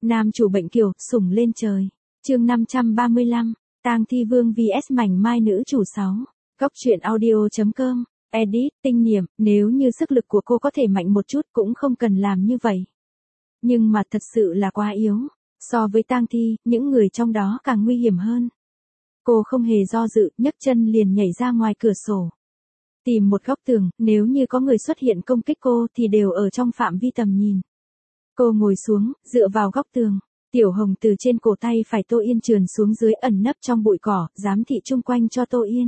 Nam chủ bệnh kiều, sủng lên trời. Chương 535, Tang Thi Vương vs mảnh mai nữ chủ 6. Góc truyện audio.com. Edit, tinh niệm, nếu như sức lực của cô có thể mạnh một chút cũng không cần làm như vậy. Nhưng mà thật sự là quá yếu. So với Tang Thi, những người trong đó càng nguy hiểm hơn. Cô không hề do dự, nhấc chân liền nhảy ra ngoài cửa sổ. Tìm một góc tường, nếu như có người xuất hiện công kích cô thì đều ở trong phạm vi tầm nhìn. Cô ngồi xuống, dựa vào góc tường. Tiểu hồng từ trên cổ tay phải Tô Yên trườn xuống dưới ẩn nấp trong bụi cỏ, giám thị chung quanh cho Tô Yên.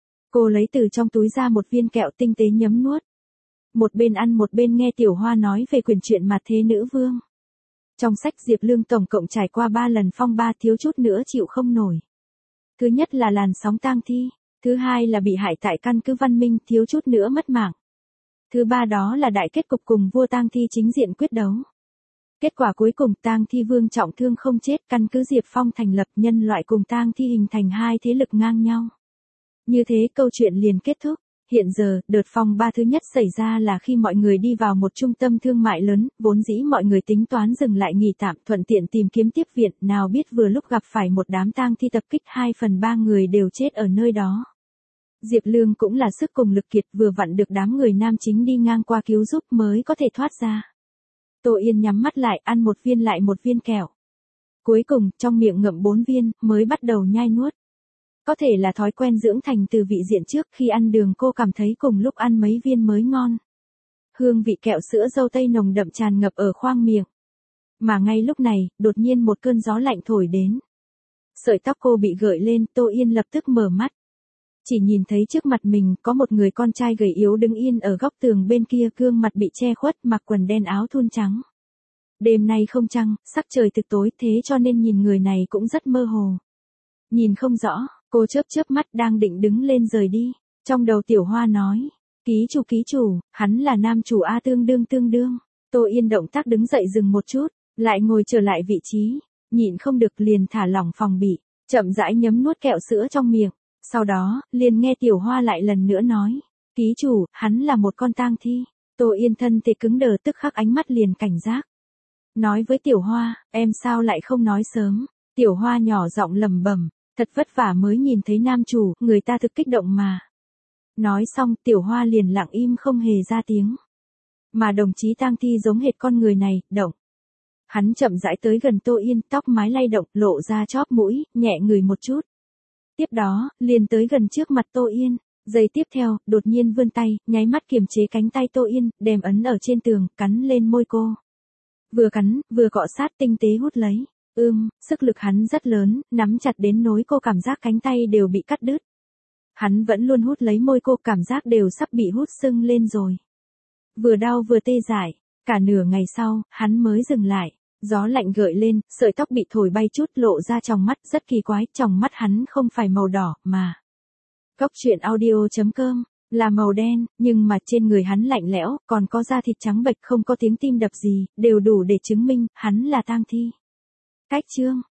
Cô lấy từ trong túi ra một viên kẹo tinh tế nhấm nuốt. Một bên ăn một bên nghe Tiểu Hoa nói về quyền truyện Mặt Thế Nữ Vương. Trong sách Diệp Lương tổng cộng trải qua 3 lần phong ba thiếu chút nữa chịu không nổi. Thứ nhất là làn sóng tang thi, thứ hai là bị hại tại căn cứ Văn Minh thiếu chút nữa mất mạng. Thứ ba đó là đại kết cục cùng vua tang thi chính diện quyết đấu. Kết quả cuối cùng tang thi vương trọng thương không chết, căn cứ Diệp Phong thành lập, nhân loại cùng tang thi hình thành hai thế lực ngang nhau. Như thế câu chuyện liền kết thúc. Hiện giờ, đợt phong ba thứ nhất xảy ra là khi mọi người đi vào một trung tâm thương mại lớn, vốn dĩ mọi người tính toán dừng lại nghỉ tạm thuận tiện tìm kiếm tiếp viện, nào biết vừa lúc gặp phải một đám tang thi tập kích, 2/3 người đều chết ở nơi đó. Diệp Lương cũng là sức cùng lực kiệt, vừa vặn được đám người nam chính đi ngang qua cứu giúp mới có thể thoát ra. Tô Yên nhắm mắt lại, ăn một viên lại một viên kẹo. Cuối cùng, trong miệng ngậm 4 viên, mới bắt đầu nhai nuốt. Có thể là thói quen dưỡng thành từ vị diện trước, khi ăn đường cô cảm thấy cùng lúc ăn mấy viên mới ngon. Hương vị kẹo sữa dâu tây nồng đậm tràn ngập ở khoang miệng. Mà ngay lúc này, đột nhiên một cơn gió lạnh thổi đến. Sợi tóc cô bị gợi lên, Tô Yên lập tức mở mắt. Chỉ nhìn thấy trước mặt mình có một người con trai gầy yếu đứng yên ở góc tường bên kia, gương mặt bị che khuất, mặc quần đen áo thun trắng. Đêm nay không trăng, sắc trời thực tối, thế cho nên nhìn người này cũng rất mơ hồ. Nhìn không rõ, cô chớp mắt đang định đứng lên rời đi. Trong đầu Tiểu Hoa nói, ký chủ, hắn là nam chủ A, tương đương. Tô Yên động tác đứng dậy dừng một chút, lại ngồi trở lại vị trí, nhịn không được liền thả lỏng phòng bị, chậm rãi nhấm nuốt kẹo sữa trong miệng. Sau đó, liền nghe Tiểu Hoa lại lần nữa nói, ký chủ, hắn là một con tang thi. Tô Yên thân thể cứng đờ, tức khắc ánh mắt liền cảnh giác. Nói với Tiểu Hoa, em sao lại không nói sớm? Tiểu Hoa nhỏ giọng lẩm bẩm, thật vất vả mới nhìn thấy nam chủ, người ta thực kích động mà. Nói xong, Tiểu Hoa liền lặng im không hề ra tiếng. Mà đồng chí tang thi giống hệt con người này, động. Hắn chậm rãi tới gần Tô Yên, tóc mái lay động, lộ ra chóp mũi, nhẹ ngửi một chút. Tiếp đó, liền tới gần trước mặt Tô Yên. Giây tiếp theo, đột nhiên vươn tay, nháy mắt kiềm chế cánh tay Tô Yên, đem ấn ở trên tường, cắn lên môi cô. Vừa cắn, vừa cọ sát tinh tế hút lấy. Sức lực hắn rất lớn, nắm chặt đến nỗi cô cảm giác cánh tay đều bị cắt đứt. Hắn vẫn luôn hút lấy môi cô, cảm giác đều sắp bị hút sưng lên rồi. Vừa đau vừa tê dại, cả nửa ngày sau, hắn mới dừng lại. Gió lạnh gợi lên, sợi tóc bị thổi bay chút, lộ ra tròng mắt, rất kỳ quái, tròng mắt hắn không phải màu đỏ, mà Góc truyện audio.com, là màu đen, nhưng mà trên người hắn lạnh lẽo, còn có da thịt trắng bệch, không có tiếng tim đập gì, đều đủ để chứng minh, hắn là tang thi. Cách chương